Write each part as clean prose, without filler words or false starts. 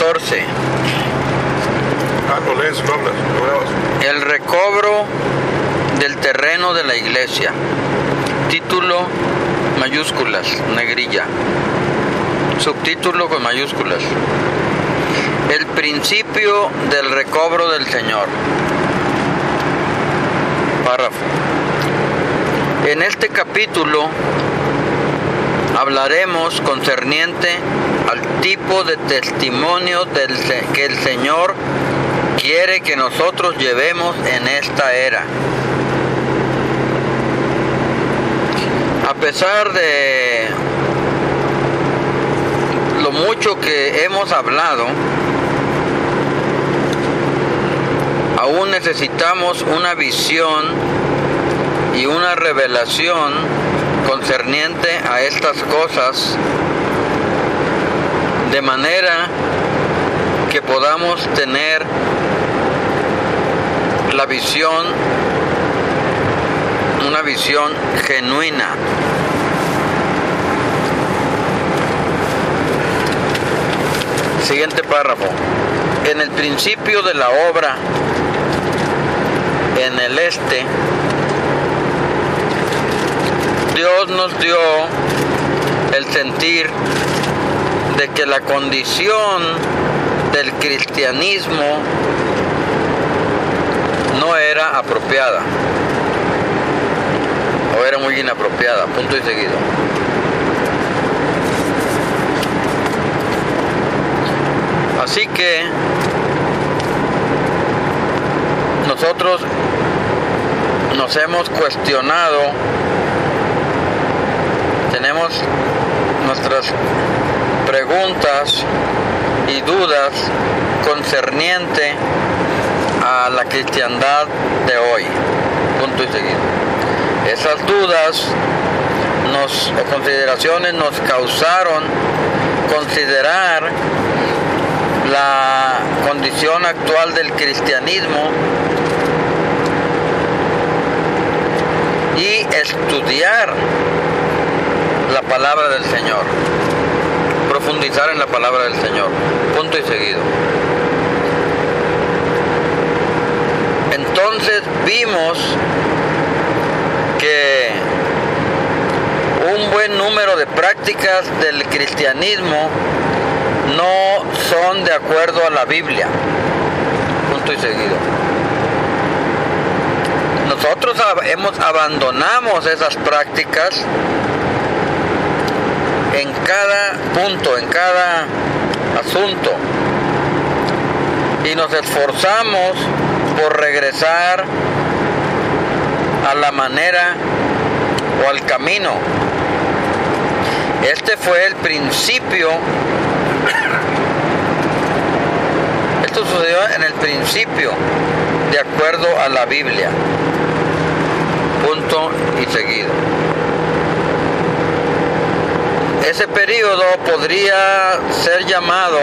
14. Lo lees, lo hablas, lo grabas. El recobro del terreno de la iglesia. Título mayúsculas, negrilla. Subtítulo con mayúsculas. El principio del recobro del Señor. Párrafo. En este capítulo hablaremos concerniente al tipo de testimonio que el Señor quiere que nosotros llevemos en esta era. A pesar de lo mucho que hemos hablado, aún necesitamos una visión y una revelación concerniente a estas cosas, de manera que podamos tener la visión, una visión genuina. Siguiente párrafo. En el principio de la obra, en el este, Dios nos dio el sentir de que la condición del cristianismo no era apropiada, o era muy inapropiada, punto y seguido. Así que nosotros nos hemos cuestionado, tenemos nuestras preguntas y dudas concerniente a la cristiandad de hoy, punto y seguido. Esas dudas o consideraciones nos causaron considerar la condición actual del cristianismo y estudiar la palabra del Señor, profundizar en la palabra del Señor, punto y seguido. Entonces vimos que un buen número de prácticas del cristianismo no son de acuerdo a la Biblia, punto y seguido. Nosotros abandonamos esas prácticas en cada punto, en cada asunto, y nos esforzamos por regresar a la manera o al camino. Este fue el principio. Esto sucedió en el principio, de acuerdo a la Biblia. Punto y seguido. Ese periodo podría ser llamado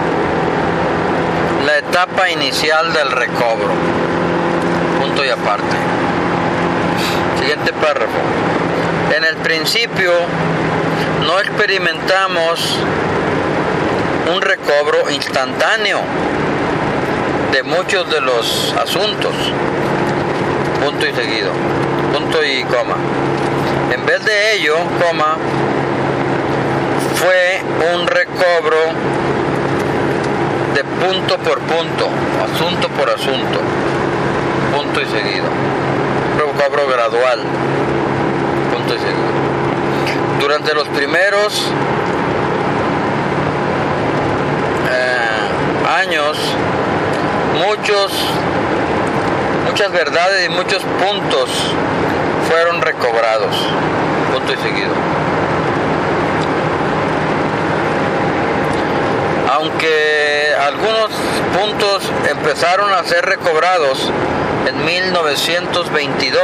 la etapa inicial del recobro. Punto y aparte. Siguiente párrafo. En el principio no experimentamos un recobro instantáneo de muchos de los asuntos. Punto y seguido. Punto y coma. En vez de ello, coma, fue un recobro de punto por punto, asunto por asunto, punto y seguido. Un recobro gradual, punto y seguido. Durante los primeros años, muchas verdades y muchos puntos fueron recobrados, punto y seguido. Aunque algunos puntos empezaron a ser recobrados en 1922,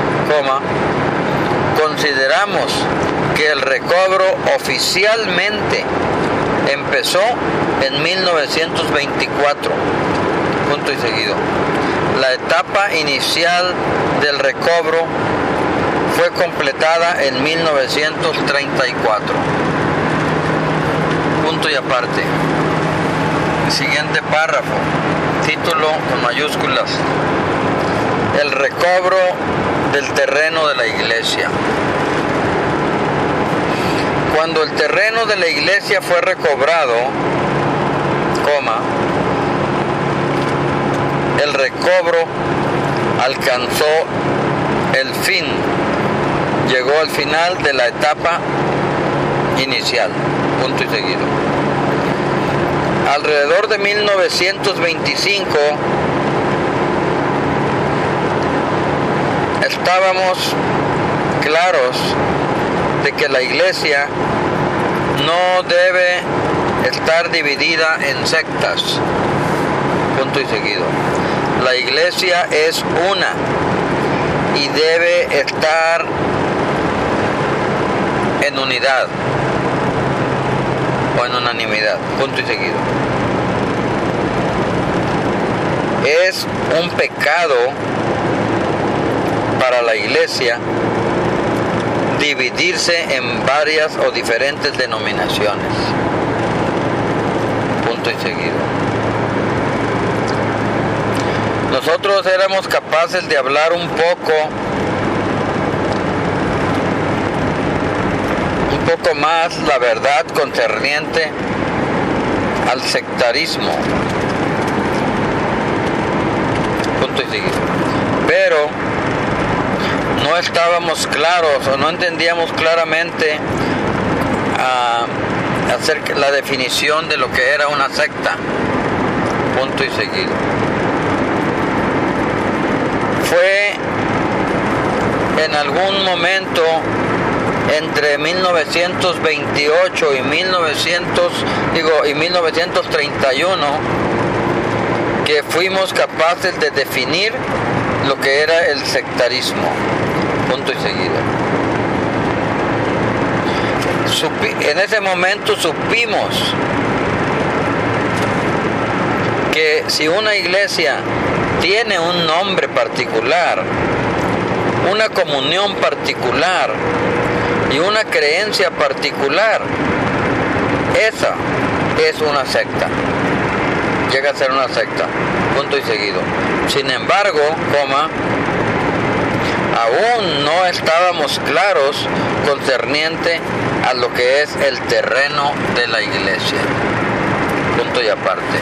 consideramos que el recobro oficialmente empezó en 1924, punto y seguido. La etapa inicial del recobro fue completada en 1934. Punto y aparte. Siguiente párrafo, título con mayúsculas: el recobro del terreno de la iglesia. Cuando el terreno de la iglesia fue recobrado, el recobro alcanzó el fin, llegó al final de la etapa inicial, punto y seguido. Alrededor de 1925 estábamos claros de que la iglesia no debe estar dividida en sectas, punto y seguido. La iglesia es una y debe estar en unidad o en unanimidad, punto y seguido. Es un pecado para la iglesia dividirse en varias o diferentes denominaciones, punto y seguido. Nosotros éramos capaces de hablar un poco más la verdad concerniente al sectarismo, punto y seguido, pero no estábamos claros o no entendíamos claramente acerca de la definición de lo que era una secta, punto y seguido. Fue en algún momento entre 1928 y 1931 que fuimos capaces de definir lo que era el sectarismo, punto y seguido. En ese momento supimos que si una iglesia tiene un nombre particular, una comunión particular y una creencia particular, esa es una secta, llega a ser una secta, punto y seguido. Sin embargo, aún no estábamos claros concerniente a lo que es el terreno de la iglesia, punto y aparte.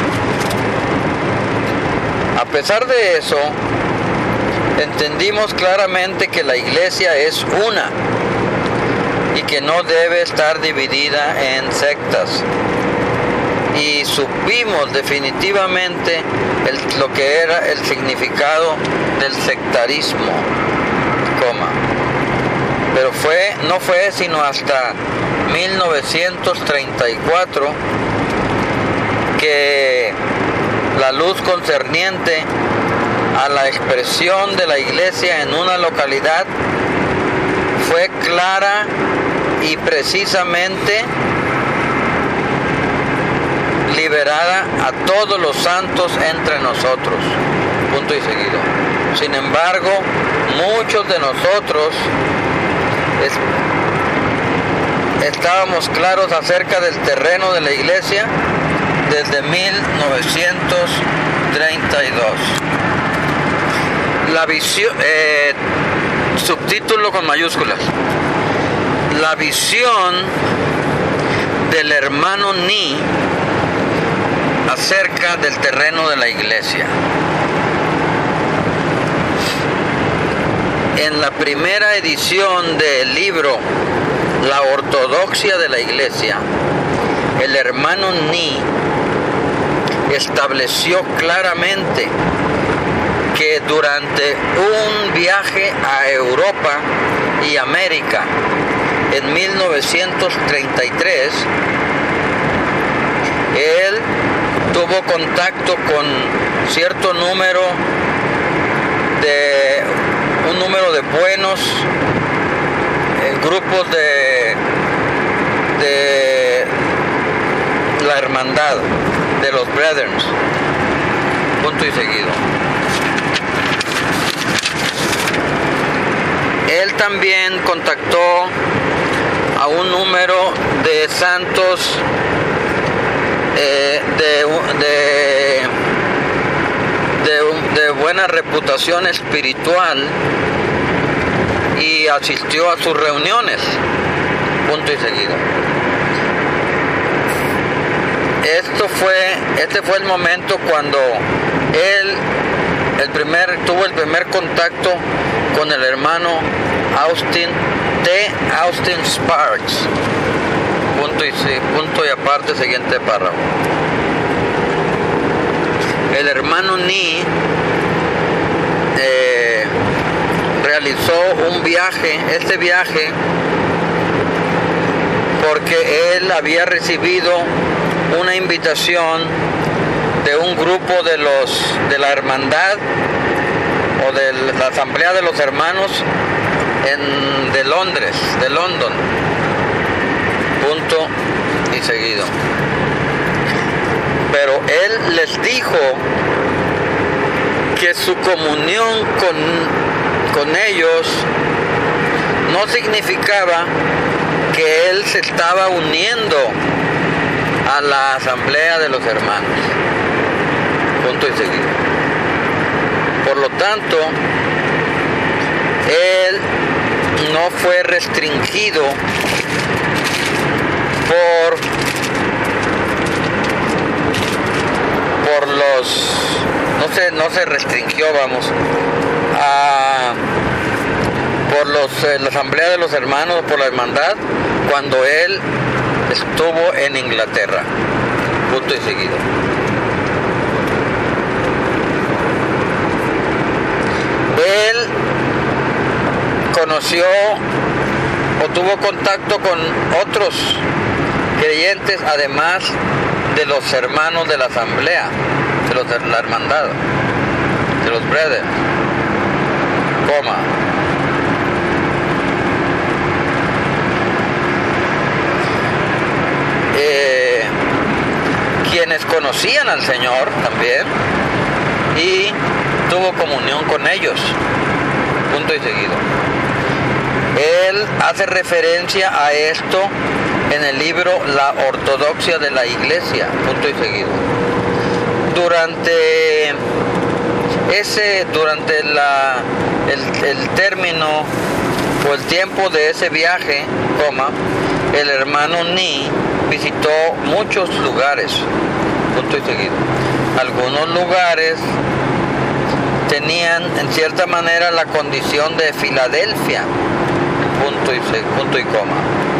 A pesar de eso, entendimos claramente que la iglesia es una y que no debe estar dividida en sectas. Y supimos definitivamente lo que era el significado del sectarismo, pero no fue sino hasta 1934 que la luz concerniente a la expresión de la iglesia en una localidad fue clara y precisamente liberada a todos los santos entre nosotros, punto y seguido. Sin embargo, muchos de nosotros estábamos claros acerca del terreno de la iglesia desde 1932. La visión, subtítulo con mayúsculas: la visión del hermano Ni acerca del terreno de la iglesia. En la primera edición del libro La Ortodoxia de la Iglesia, el hermano Ni estableció claramente que durante un viaje a Europa y América en 1933, él tuvo contacto con cierto número de buenos grupos de la hermandad de los Brethren, punto y seguido. Él también contactó a un número de santos de buena reputación espiritual y asistió a sus reuniones, punto y seguido. Este fue el momento cuando él tuvo el primer contacto con el hermano Austin Sparks. Punto y aparte, siguiente párrafo. El hermano Nee realizó este viaje porque él había recibido una invitación de un grupo de la hermandad o de la asamblea de los hermanos de London, punto y seguido. Pero él les dijo que su comunión con ellos no significaba que él se estaba uniendo a la asamblea de los hermanos, punto y seguido. Por lo tanto, él no fue restringido por los, no se restringió, por la asamblea de los hermanos, por la hermandad, cuando él estuvo en Inglaterra, punto y seguido. Él conoció o tuvo contacto con otros creyentes, además de los hermanos de la asamblea, de la hermandad, de los brothers, quienes conocían al Señor también, y tuvo comunión con ellos, punto y seguido. Él hace referencia a esto en el libro La Ortodoxia de la Iglesia, punto y seguido. Durante el término o el tiempo de ese viaje, el hermano Nee visitó muchos lugares, punto y seguido. Algunos lugares tenían en cierta manera la condición de Filadelfia, punto y coma.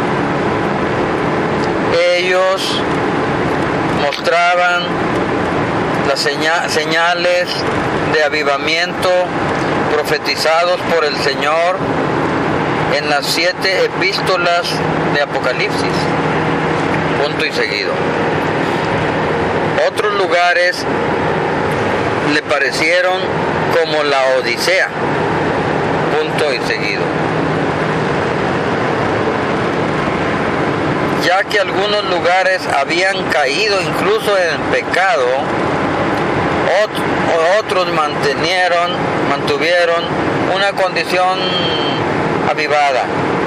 Ellos mostraban las señales de avivamiento profetizados por el Señor en las 7 epístolas de Apocalipsis, punto y seguido. Otros lugares le parecieron como la Odisea, punto y seguido. Ya que algunos lugares habían caído incluso en pecado, otros mantuvieron una condición avivada,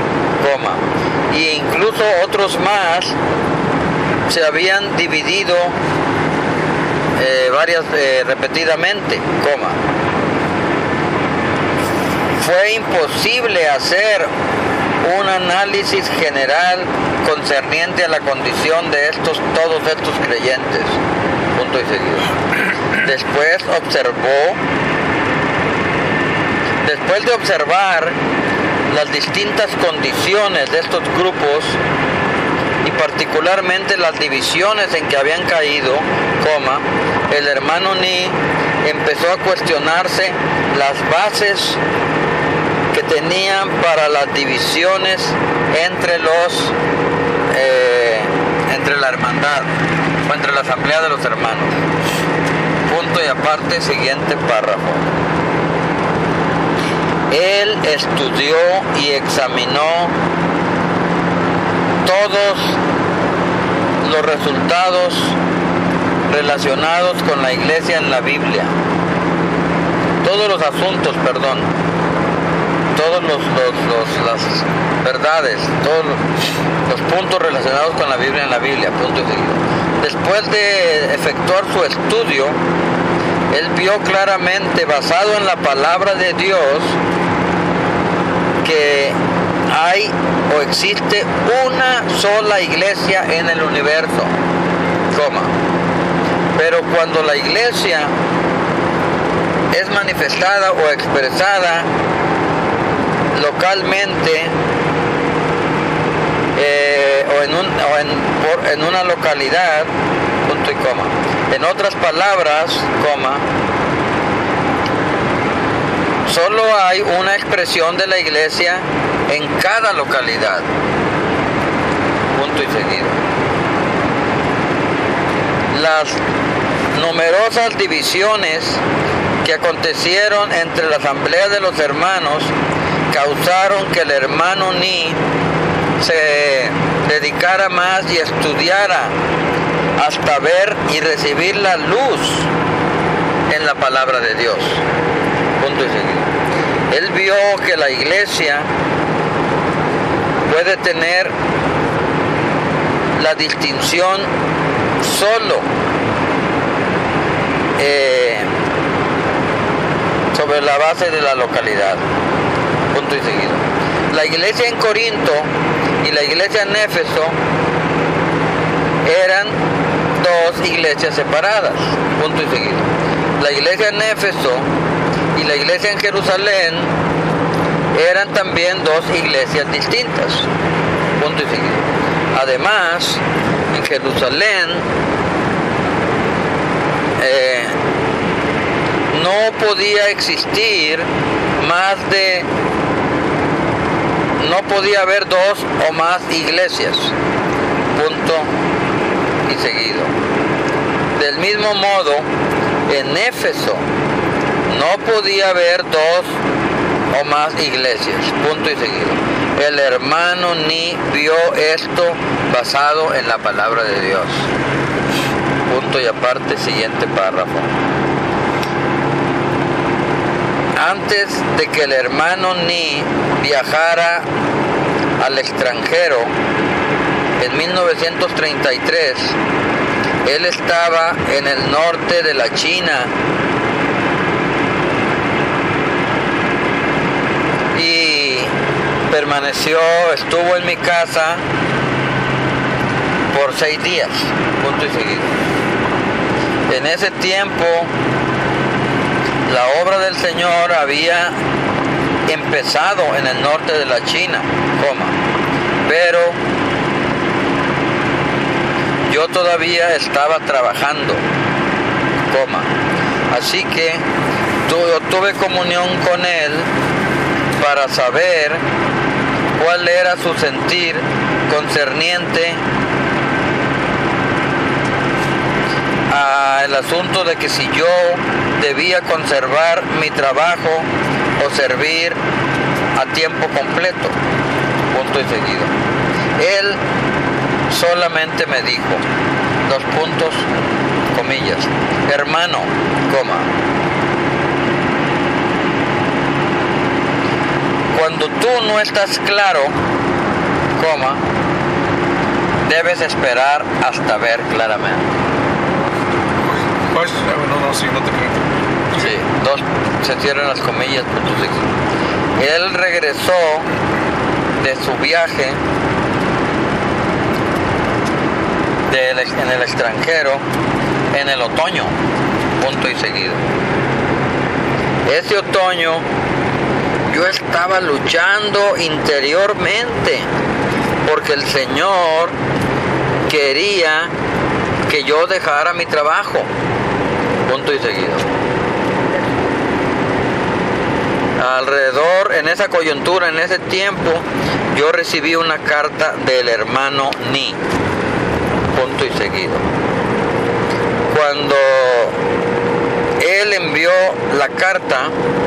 y incluso otros más se habían dividido repetidamente, Fue imposible hacer un análisis general concerniente a la condición de todos estos creyentes, punto y seguido. Después de observar las distintas condiciones de estos grupos y particularmente las divisiones en que habían caído, el hermano Nee empezó a cuestionarse las bases que tenían para las divisiones entre la hermandad o entre la asamblea de los hermanos. Punto y aparte, siguiente párrafo. Él estudió y examinó todos los resultados relacionados con la iglesia en la Biblia. Todos los asuntos, todos las verdades, todos los puntos relacionados con la Biblia en la Biblia, punto y seguido. después de efectuar su estudio, él vio claramente, basado en la palabra de Dios, que hay o existe una sola iglesia en el universo, pero cuando la iglesia es manifestada o expresada localmente en una localidad, punto y coma. En otras palabras, solo hay una expresión de la iglesia en cada localidad, punto y seguido. Las numerosas divisiones que acontecieron entre la asamblea de los hermanos causaron que el hermano Ni se dedicara más y estudiara hasta ver y recibir la luz en la palabra de Dios. Punto y seguido. Él vio que la iglesia puede tener la distinción solo sobre la base de la localidad. Punto y seguido. La iglesia en Corinto y la iglesia en Éfeso eran dos iglesias separadas. Punto y seguido. La iglesia en Éfeso y la iglesia en Jerusalén eran también dos iglesias distintas. Punto y seguido. Además, en Jerusalén no podía existir no podía haber dos o más iglesias. Punto y seguido. Del mismo modo, en Éfeso no podía haber dos o más iglesias. Punto y seguido. El hermano Ni vio esto basado en la palabra de Dios. Punto y aparte, siguiente párrafo. Antes de que el hermano Ni viajara al extranjero, en 1933, él estaba en el norte de la China y estuvo en mi casa por 6 días, punto y seguido. En ese tiempo, la obra del Señor había empezado en el norte de la China, pero yo todavía estaba trabajando, así que tuve comunión con él para saber cuál era su sentir concerniente al asunto de que si yo debía conservar mi trabajo o servir a tiempo completo, punto y seguido. Él solamente me dijo, hermano, cuando tú no estás claro, debes esperar hasta ver claramente. Pues, no, sí, no te creo. Sí, se cierran las comillas, punto y seguido. Él regresó de su viaje en el extranjero en el otoño, punto y seguido. Ese otoño yo estaba luchando interiormente porque el Señor quería que yo dejara mi trabajo, punto y seguido. Alrededor, en esa coyuntura, en ese tiempo, yo recibí una carta del hermano Ni, punto y seguido. Cuando él envió la carta,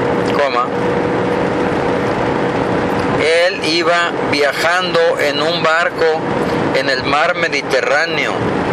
él iba viajando en un barco en el mar Mediterráneo,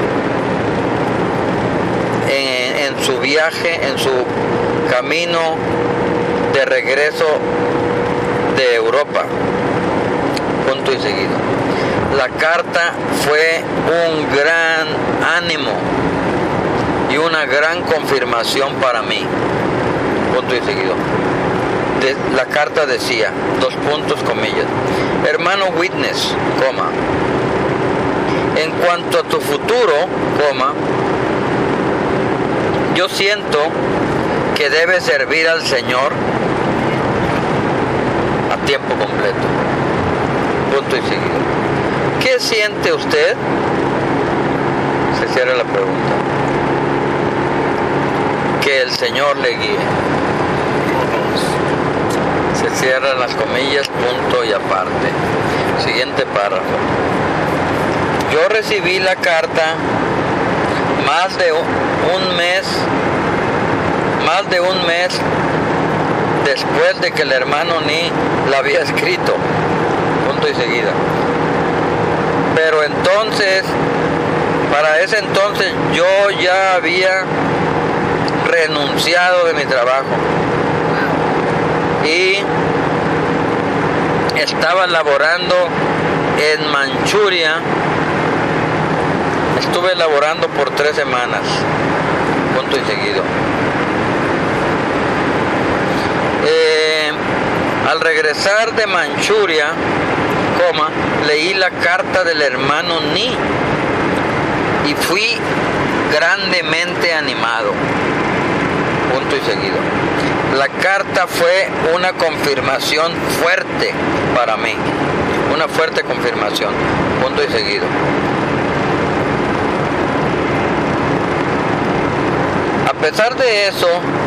en su viaje, en su camino de regreso de Europa, punto y seguido. La carta fue un gran ánimo y una gran confirmación para mí. Punto y seguido. La carta decía, 2 puntos, comillas, hermano Witness, coma, en cuanto a tu futuro, coma, yo siento que debes servir al Señor a tiempo completo. Punto y seguido. ¿Qué siente usted? Se cierra la pregunta. Que el Señor le guíe. Se cierran las comillas, punto y aparte. Siguiente párrafo. Yo recibí la carta más de un mes después de que el hermano Ni la había escrito. Punto y seguida. Pero entonces, para ese entonces yo ya había renunciado de mi trabajo y estaba laborando en Manchuria. Estuve laborando por 3 semanas, punto y seguido. Al regresar de Manchuria, coma, leí la carta del hermano Ni y fui grandemente animado, punto y seguido. La carta fue una confirmación fuerte para mí, una fuerte confirmación, punto y seguido. A pesar de eso,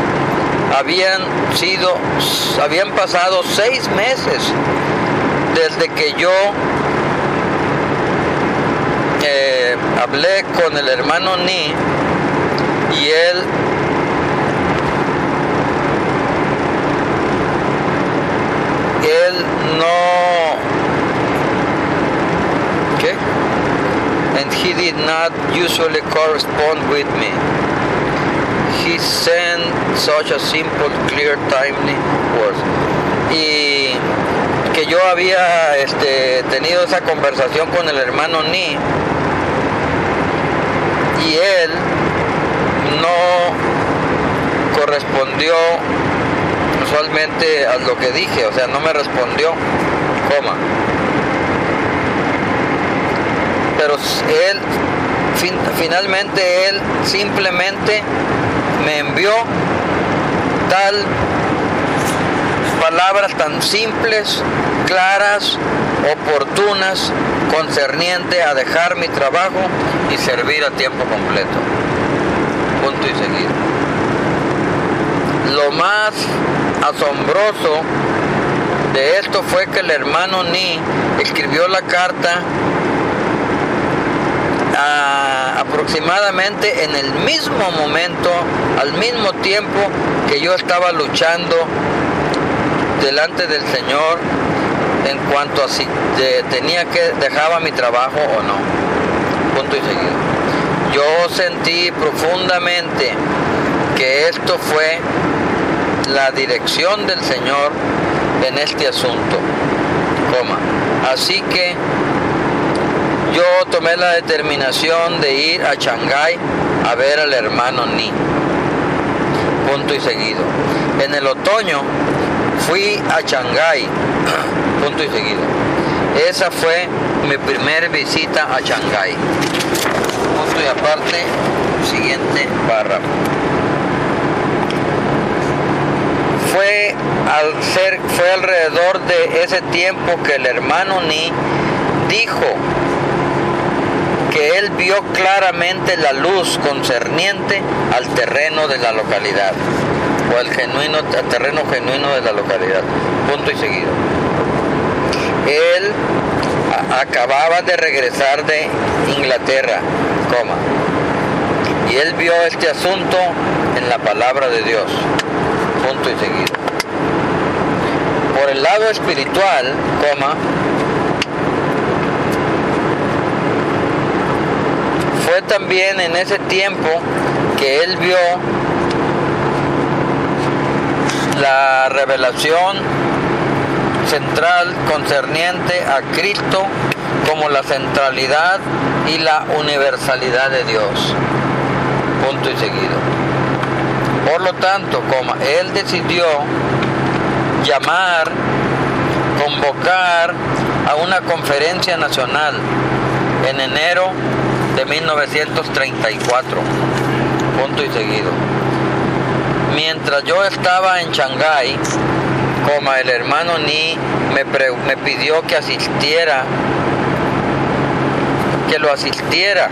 habían pasado 6 meses desde que yo hablé con el hermano Ni y él no, ¿qué? And he did not usually correspond with me. He sent such a simple, clear, timely words. Y que yo había tenido esa conversación con el hermano Ni y él no correspondió usualmente a lo que dije, o sea, no me respondió, coma. Pero él, finalmente él simplemente me envió palabras tan simples, claras, oportunas, concerniente a dejar mi trabajo y servir a tiempo completo. Punto y seguido. Lo más asombroso de esto fue que el hermano Ni escribió la carta aproximadamente en el mismo momento, al mismo tiempo que yo estaba luchando delante del Señor en cuanto a si dejaba mi trabajo o no. Punto y seguido. Yo sentí profundamente que esto fue la dirección del Señor en este asunto, coma. Así que yo tomé la determinación de ir a Shanghái a ver al hermano Ni. Punto y seguido. En el otoño fui a Shanghái. Punto y seguido. Esa fue mi primer visita a Shanghái. Punto y aparte, siguiente párrafo. Fue alrededor de ese tiempo que el hermano Ni dijo que él vio claramente la luz concerniente al terreno de la localidad, o al terreno genuino de la localidad. Punto y seguido. Él acababa de regresar de Inglaterra, coma, y él vio este asunto en la palabra de Dios. Punto y seguido. Por el lado espiritual, coma, fue también en ese tiempo que él vio la revelación central concerniente a Cristo como la centralidad y la universalidad de Dios. Punto y seguido. Por lo tanto, él decidió convocar a una conferencia nacional en enero de 1934. Punto y seguido. Mientras yo estaba en Shanghái, el hermano Ni me pidió que lo asistiera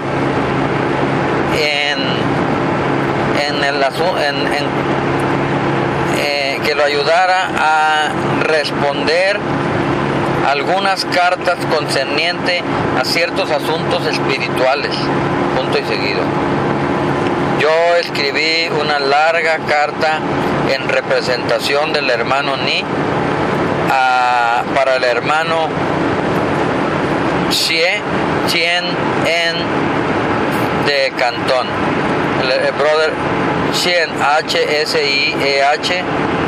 que lo ayudara a responder algunas cartas concernientes a ciertos asuntos espirituales. Punto y seguido. Yo escribí una larga carta en representación del hermano Ni para el hermano Chien En de Cantón, el brother Chien, H-S-I-E-H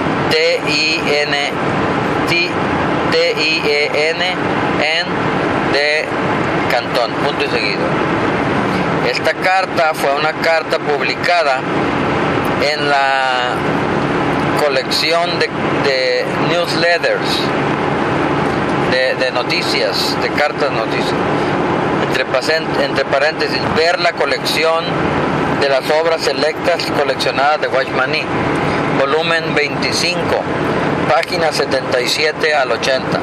T-I-E-N de Cantón. Punto y seguido. Esta carta fue una carta publicada en la colección de newsletters, de noticias, de cartas noticias. Entre paréntesis, ver la colección de las obras selectas coleccionadas de Watchman Nee, volumen 25, páginas 77 al 80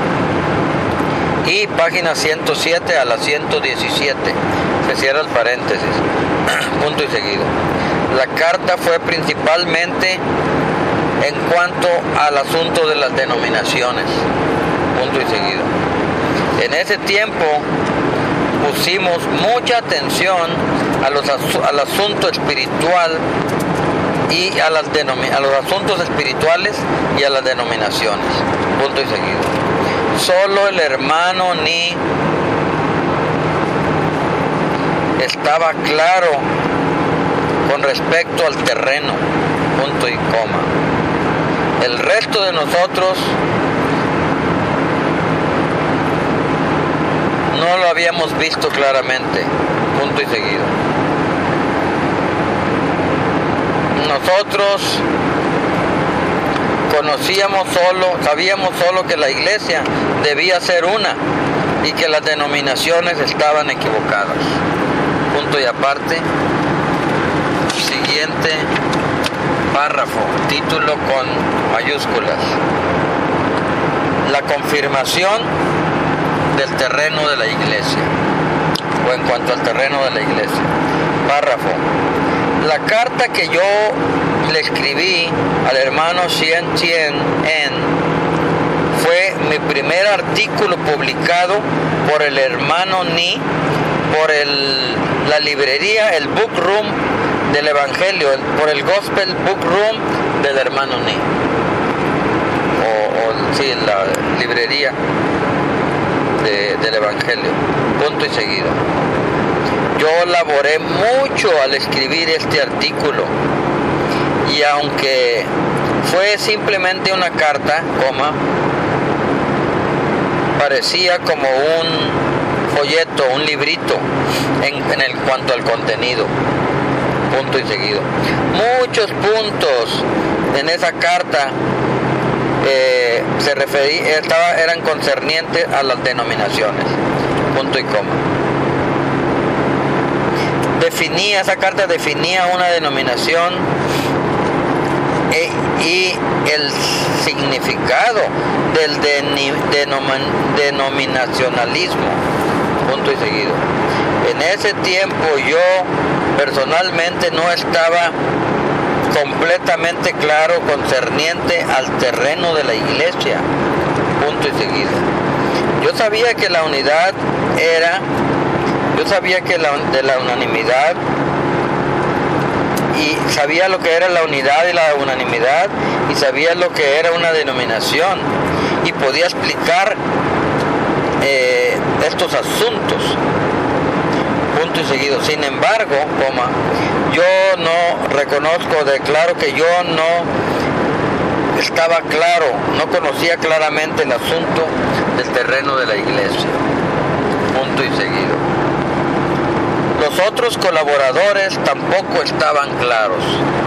y páginas 107 a la 117. Se cierra el paréntesis. Punto y seguido. La carta fue principalmente en cuanto al asunto de las denominaciones. Punto y seguido. En ese tiempo pusimos mucha atención al asunto espiritual y a los asuntos espirituales y a las denominaciones. Punto y seguido. Solo el hermano Ni estaba claro con respecto al terreno. Punto y coma. El resto de nosotros no lo habíamos visto claramente. Punto y seguido. Nosotros sabíamos solo que la iglesia debía ser una y que las denominaciones estaban equivocadas. Punto y aparte. Siguiente párrafo, título con mayúsculas. La confirmación del terreno de la iglesia, o en cuanto al terreno de la iglesia. Párrafo. La carta que yo le escribí al hermano Chien En fue mi primer artículo publicado por el hermano Ni, por la librería, el Book Room del Evangelio, por el Gospel Book Room del hermano Ni, sí, la librería del Evangelio. Punto y seguido. Yo laboré mucho al escribir este artículo, y aunque fue simplemente una carta, parecía como un folleto, un librito en cuanto al contenido. Punto y seguido. Muchos puntos en esa carta eran concernientes a las denominaciones. Punto y coma. Esa carta definía una denominación y el significado del denominacionalismo. Punto y seguido. En ese tiempo yo personalmente no estaba completamente claro concerniente al terreno de la iglesia. Punto y seguido. Yo sabía que la unidad de la unanimidad, y sabía lo que era la unidad y la unanimidad, y sabía lo que era una denominación, y podía explicar estos asuntos. Punto y seguido. Sin embargo, yo no reconozco, declaro que yo no estaba claro, no conocía claramente el asunto del terreno de la iglesia. Punto y seguido. Los otros colaboradores tampoco estaban claros.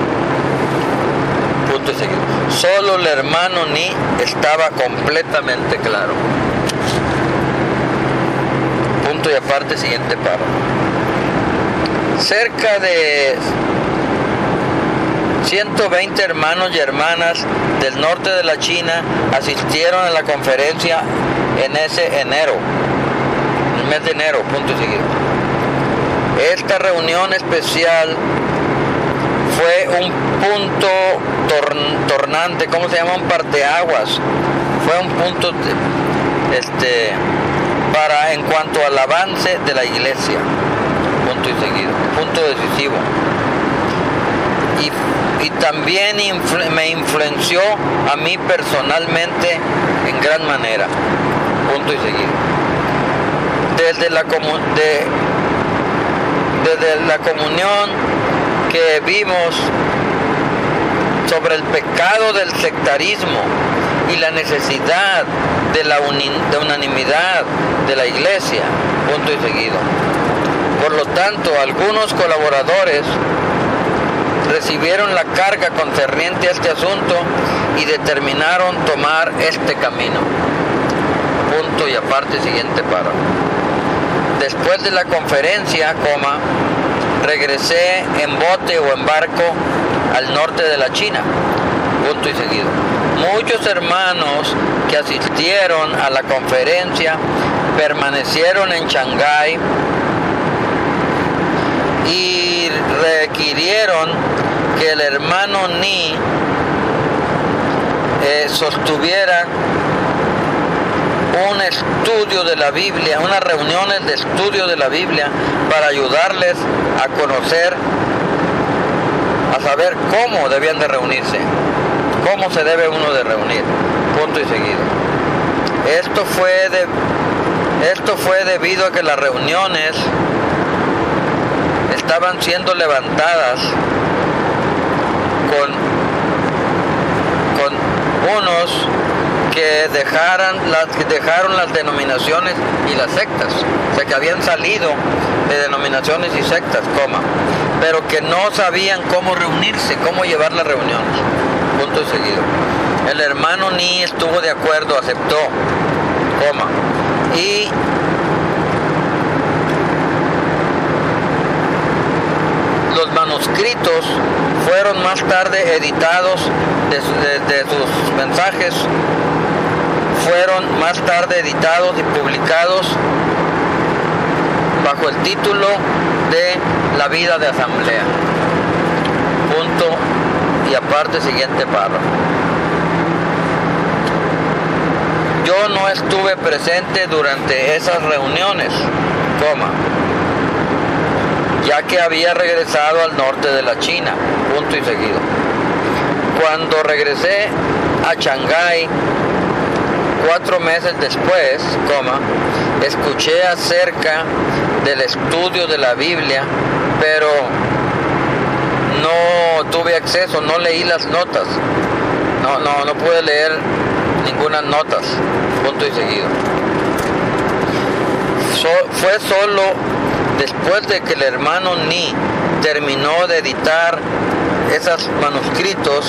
Punto y seguido. Solo el hermano Ni estaba completamente claro. Punto y aparte, siguiente párrafo. Cerca de 120 hermanos y hermanas del norte de la China asistieron a la conferencia en ese enero, el mes de enero, punto y seguido. Esta reunión especial fue un punto tornante, ¿cómo se llama? Un parteaguas. Fue un punto para en cuanto al avance de la iglesia, punto y seguido, punto decisivo. Y también me influenció a mí personalmente en gran manera, punto y seguido. Desde la comunión que vimos sobre el pecado del sectarismo y la necesidad de unanimidad de la iglesia, punto y seguido. Por lo tanto, algunos colaboradores recibieron la carga concerniente a este asunto y determinaron tomar este camino. Punto y aparte, siguiente párrafo. Después de la conferencia, regresé en bote o en barco al norte de la China. Punto y seguido. Muchos hermanos que asistieron a la conferencia permanecieron en Shanghái y requirieron que el hermano Ni sostuviera un estudio de la Biblia, unas reuniones de estudio de la Biblia para ayudarles a conocer, a saber cómo debían de reunirse, cómo se debe uno de reunir, punto y seguido. Esto fue debido a que las reuniones estaban siendo levantadas con unos que dejaron las denominaciones y las sectas, o sea que habían salido de denominaciones y sectas, pero que no sabían cómo reunirse, cómo llevar las reuniones, punto y seguido. El hermano Ni estuvo de acuerdo, aceptó, y los manuscritos fueron más tarde editados de sus mensajes, fueron más tarde editados y publicados bajo el título de La vida de asamblea. Punto y aparte, siguiente párrafo. Yo no estuve presente durante esas reuniones, ya que había regresado al norte de la China, punto y seguido. Cuando regresé a Shanghái 4 meses después, escuché acerca del estudio de la Biblia, pero no tuve acceso, no leí las notas, no pude leer ninguna notas, punto y seguido. Fue solo después de que el hermano Ni terminó de editar esos manuscritos,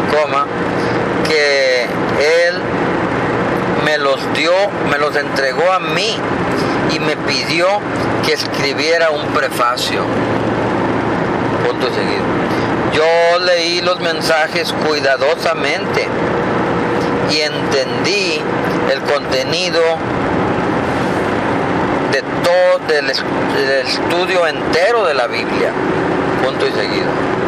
que él me los entregó a mí y me pidió que escribiera un prefacio, punto y seguido. Yo leí los mensajes cuidadosamente y entendí el contenido de todo el estudio entero de la Biblia, punto y seguido,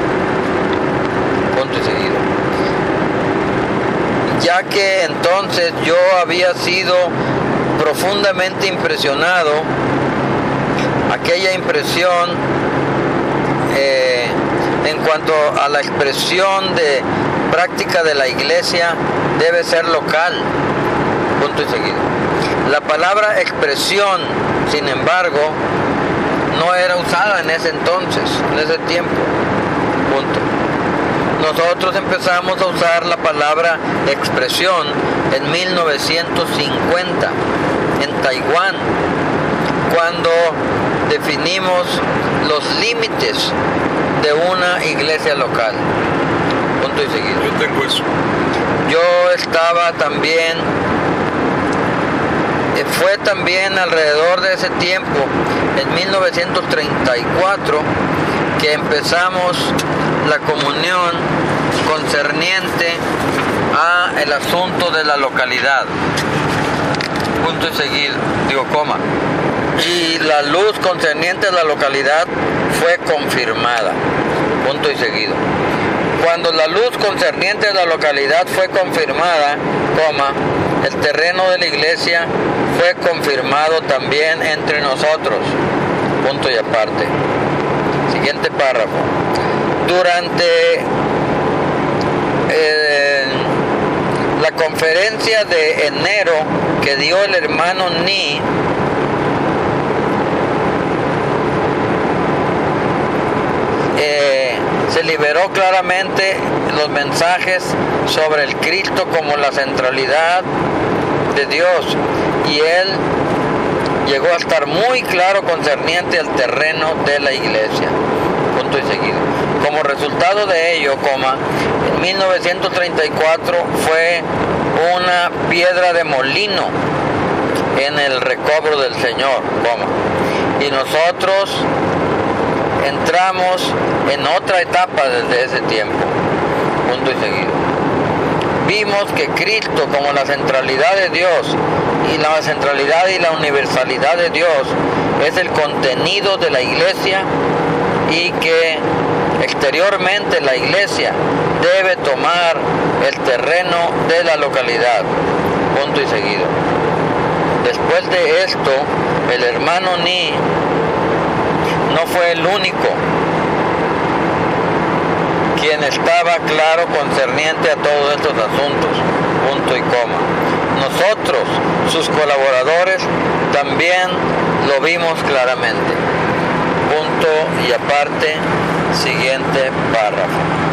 ya que entonces yo había sido profundamente impresionado. Aquella impresión en cuanto a la expresión de práctica de la iglesia debe ser local, punto y seguido. La palabra expresión, sin embargo, no era usada en ese entonces, en ese tiempo, punto. nosotros empezamos a usar la palabra expresión en 1950 en Taiwán, cuando definimos los límites de una iglesia local. Punto y seguido. Yo tengo eso. Yo estaba también, fue también alrededor de ese tiempo, en 1934, que empezamos la comunión concerniente a el asunto de la localidad. Punto y seguido, digo coma. Y la luz concerniente a la localidad fue confirmada. Punto y seguido. Cuando la luz concerniente a la localidad fue confirmada, coma, el terreno de la iglesia fue confirmado también entre nosotros. Punto y aparte. Siguiente párrafo. Durante la conferencia de enero que dio el hermano Ni, se liberó claramente los mensajes sobre el Cristo como la centralidad de Dios, y él llegó a estar muy claro concerniente al terreno de la iglesia. Punto y seguido. Como resultado de ello, coma, en 1934 fue una piedra de molino en el recobro del Señor, coma, y nosotros entramos en otra etapa desde ese tiempo. Punto y seguido. Vimos que Cristo como la centralidad de Dios y la centralidad y la universalidad de Dios es el contenido de la iglesia, y que exteriormente la iglesia debe tomar el terreno de la localidad. Punto y seguido. Después de esto, el hermano Ni no fue el único quien estaba claro concerniente a todos estos asuntos. Punto y coma. Nosotros, sus colaboradores, también lo vimos claramente. Punto y aparte, siguiente párrafo.